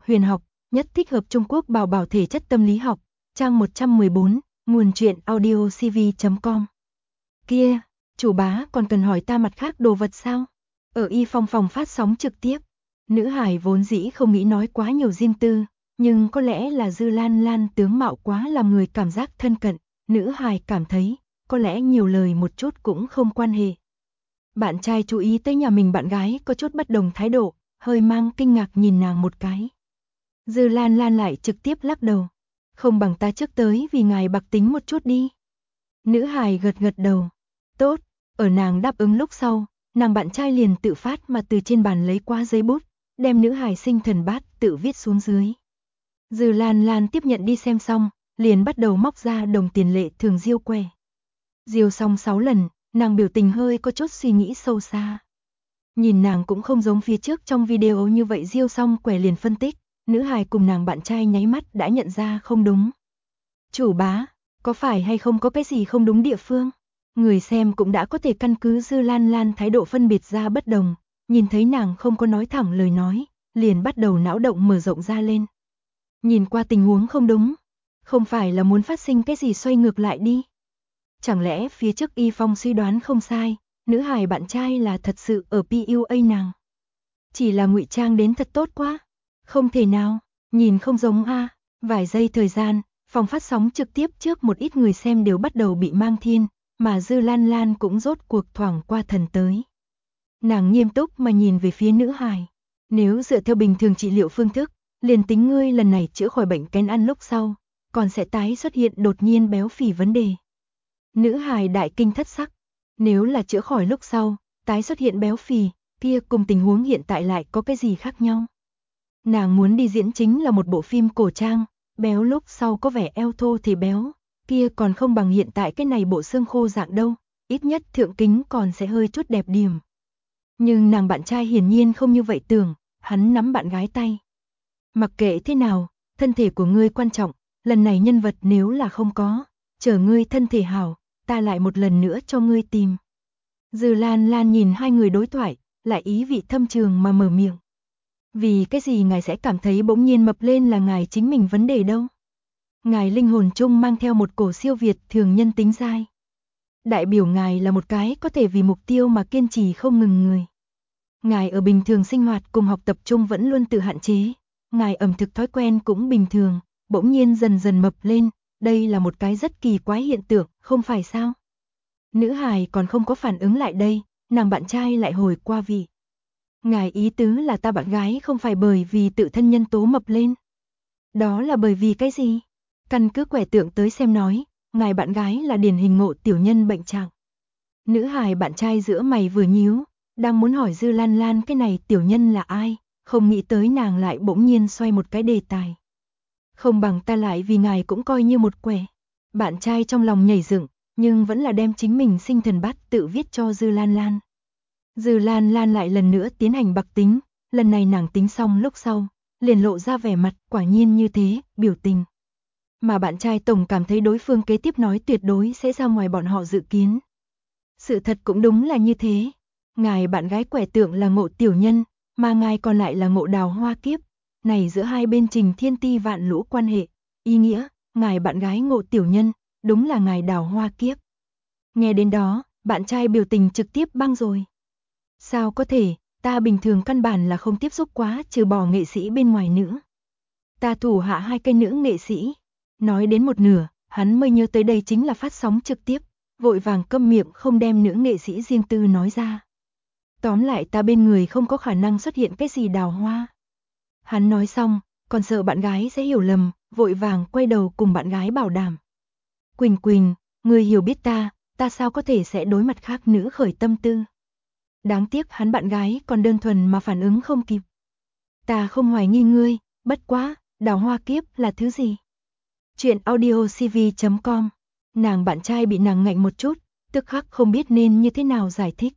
huyền học, nhất thích hợp Trung Quốc bảo bảo thể chất tâm lý học, trang 114, nguồn truyện audiocv.com. Kia, chủ bá còn cần hỏi ta mặt khác đồ vật sao? Ở Y Phong phòng phát sóng trực tiếp, nữ hải vốn dĩ không nghĩ nói quá nhiều riêng tư, nhưng có lẽ là Dư Lan Lan tướng mạo quá làm người cảm giác thân cận, nữ hải cảm thấy, có lẽ nhiều lời một chút cũng không quan hệ. Bạn trai chú ý tới nhà mình bạn gái có chút bất đồng thái độ, hơi mang kinh ngạc nhìn nàng một cái. Dư Lan Lan lại trực tiếp lắc đầu. Không bằng ta trước tới vì ngài bạc tính một chút đi. Nữ hài gật gật đầu. Tốt, ở nàng đáp ứng lúc sau, nàng bạn trai liền tự phát mà từ trên bàn lấy qua giấy bút, đem nữ hài sinh thần bát tự viết xuống dưới. Dư Lan Lan tiếp nhận đi xem xong, liền bắt đầu móc ra đồng tiền lệ thường diêu que. Diêu xong 6 lần, nàng biểu tình hơi có chút suy nghĩ sâu xa. Nhìn nàng cũng không giống phía trước trong video như vậy, diêu xong quẻ liền phân tích, nữ hài cùng nàng bạn trai nháy mắt đã nhận ra không đúng. Chủ bá, có phải hay không có cái gì không đúng địa phương? Người xem cũng đã có thể căn cứ Dư Lan Lan thái độ phân biệt ra bất đồng, nhìn thấy nàng không có nói thẳng lời nói, liền bắt đầu não động mở rộng ra lên. Nhìn qua tình huống không đúng, không phải là muốn phát sinh cái gì xoay ngược lại đi. Chẳng lẽ phía trước Y Phong suy đoán không sai, nữ hài bạn trai là thật sự ở PUA nàng. Chỉ là ngụy trang đến thật tốt quá. Không thể nào, nhìn không giống a. Vài giây thời gian, phòng phát sóng trực tiếp trước một ít người xem đều bắt đầu bị mang thiên, mà Dư Lan Lan cũng rốt cuộc thoảng qua thần tới. Nàng nghiêm túc mà nhìn về phía nữ hài. Nếu dựa theo bình thường trị liệu phương thức, liền tính ngươi lần này chữa khỏi bệnh kén ăn lúc sau, còn sẽ tái xuất hiện đột nhiên béo phì vấn đề. Nữ hài đại kinh thất sắc. Nếu là chữa khỏi lúc sau, tái xuất hiện béo phì, kia cùng tình huống hiện tại lại có cái gì khác nhau? Nàng muốn đi diễn chính là một bộ phim cổ trang, béo lúc sau có vẻ eo thô thì béo, kia còn không bằng hiện tại cái này bộ xương khô dạng đâu, ít nhất thượng kính còn sẽ hơi chút đẹp điểm. Nhưng nàng bạn trai hiển nhiên không như vậy tưởng, hắn nắm bạn gái tay. Mặc kệ thế nào, thân thể của ngươi quan trọng, lần này nhân vật nếu là không có, chờ ngươi thân thể hảo, ta lại một lần nữa cho ngươi tìm. Dư Lan Lan nhìn hai người đối thoại, lại ý vị thâm trường mà mở miệng. Vì cái gì ngài sẽ cảm thấy bỗng nhiên mập lên là ngài chính mình vấn đề đâu? Ngài linh hồn chung mang theo một cổ siêu việt thường nhân tính dai. Đại biểu ngài là một cái có thể vì mục tiêu mà kiên trì không ngừng người. Ngài ở bình thường sinh hoạt cùng học tập trung vẫn luôn tự hạn chế. Ngài ẩm thực thói quen cũng bình thường, bỗng nhiên dần dần mập lên. Đây là một cái rất kỳ quái hiện tượng, không phải sao? Nữ hài còn không có phản ứng lại đây, nàng bạn trai lại hồi qua vị. Ngài ý tứ là ta bạn gái không phải bởi vì tự thân nhân tố mập lên. Đó là bởi vì cái gì? Căn cứ quẻ tượng tới xem nói, ngài bạn gái là điển hình ngộ tiểu nhân bệnh trạng. Nữ hài bạn trai giữa mày vừa nhíu, đang muốn hỏi Dư Lan Lan cái này tiểu nhân là ai, không nghĩ tới nàng lại bỗng nhiên xoay một cái đề tài. Không bằng ta lại vì ngài cũng coi như một quẻ. Bạn trai trong lòng nhảy dựng, nhưng vẫn là đem chính mình sinh thần bát tự viết cho Dư Lan Lan. Dư Lan Lan lại lần nữa tiến hành bạc tính, lần này nàng tính xong lúc sau, liền lộ ra vẻ mặt quả nhiên như thế, biểu tình. Mà bạn trai tổng cảm thấy đối phương kế tiếp nói tuyệt đối sẽ ra ngoài bọn họ dự kiến. Sự thật cũng đúng là như thế. Ngài bạn gái quẻ tượng là ngộ tiểu nhân, mà ngài còn lại là ngộ đào hoa kiếp. Này giữa hai bên trình thiên ti vạn lũ quan hệ, ý nghĩa, ngài bạn gái ngộ tiểu nhân, đúng là ngài đào hoa kiếp. Nghe đến đó, bạn trai biểu tình trực tiếp băng rồi. Sao có thể, ta bình thường căn bản là không tiếp xúc quá trừ bỏ nghệ sĩ bên ngoài nữa. Ta thủ hạ hai cây nữ nghệ sĩ. Nói đến một nửa, hắn mới nhớ tới đây chính là phát sóng trực tiếp, vội vàng câm miệng không đem nữ nghệ sĩ riêng tư nói ra. Tóm lại ta bên người không có khả năng xuất hiện cái gì đào hoa. Hắn nói xong, còn sợ bạn gái sẽ hiểu lầm, vội vàng quay đầu cùng bạn gái bảo đảm. Quỳnh Quỳnh, ngươi hiểu biết ta sao có thể sẽ đối mặt khác nữ khởi tâm tư. Đáng tiếc hắn bạn gái còn đơn thuần mà phản ứng không kịp. Ta không hoài nghi ngươi, bất quá, đào hoa kiếp là thứ gì? Chuyện audiocv.com. Nàng bạn trai bị nàng ngạnh một chút, tức khắc không biết nên như thế nào giải thích.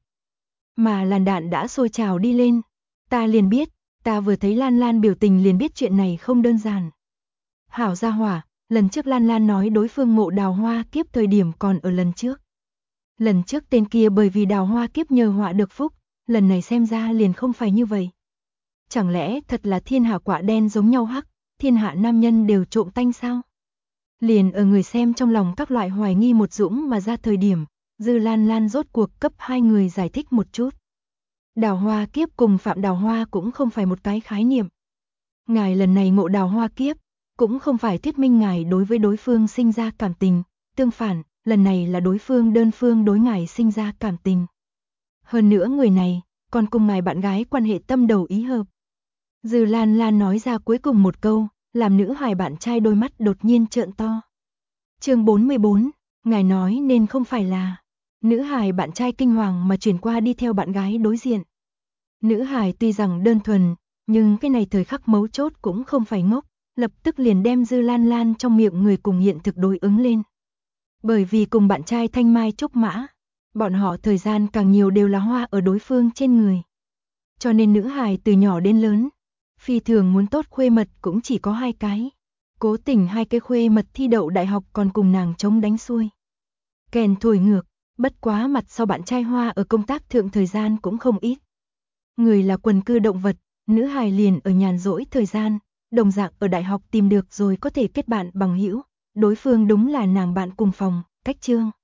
Mà làn đạn đã sôi trào đi lên. Ta liền biết, ta vừa thấy Lan Lan biểu tình liền biết chuyện này không đơn giản. Hảo gia hỏa, lần trước Lan Lan nói đối phương ngộ đào hoa kiếp thời điểm còn ở lần trước. Lần trước tên kia bởi vì đào hoa kiếp nhờ họa được phúc, lần này xem ra liền không phải như vậy. Chẳng lẽ thật là thiên hạ quả đen giống nhau hắc, thiên hạ nam nhân đều trộm tanh sao? Liền ở người xem trong lòng các loại hoài nghi một dũng mà ra thời điểm, Dư Lan Lan rốt cuộc cấp hai người giải thích một chút. Đào Hoa Kiếp cùng Phạm Đào Hoa cũng không phải một cái khái niệm. Ngài lần này ngộ Đào Hoa Kiếp, cũng không phải thuyết minh ngài đối với đối phương sinh ra cảm tình, tương phản, lần này là đối phương đơn phương đối ngài sinh ra cảm tình. Hơn nữa người này, còn cùng ngài bạn gái quan hệ tâm đầu ý hợp. Dư Lan Lan nói ra cuối cùng một câu, làm nữ hài bạn trai đôi mắt đột nhiên trợn to. Chương 44, ngài nói nên không phải là. Nữ hài bạn trai kinh hoàng mà chuyển qua đi theo bạn gái đối diện. Nữ hài tuy rằng đơn thuần, nhưng cái này thời khắc mấu chốt cũng không phải ngốc, lập tức liền đem Dư Lan Lan trong miệng người cùng hiện thực đối ứng lên. Bởi vì cùng bạn trai thanh mai trúc mã, bọn họ thời gian càng nhiều đều là hoa ở đối phương trên người. Cho nên nữ hài từ nhỏ đến lớn, phi thường muốn tốt khuê mật cũng chỉ có hai cái. Cố tình hai cái khuê mật thi đậu đại học còn cùng nàng chống đánh xuôi. Kèn thổi ngược, bất quá mặt sau bạn trai hoa ở công tác thượng thời gian cũng không ít. Người là quần cư động vật, nữ hài liền ở nhàn rỗi thời gian, đồng dạng ở đại học tìm được rồi có thể kết bạn bằng hữu. Đối phương đúng là nàng bạn cùng phòng, cách chương.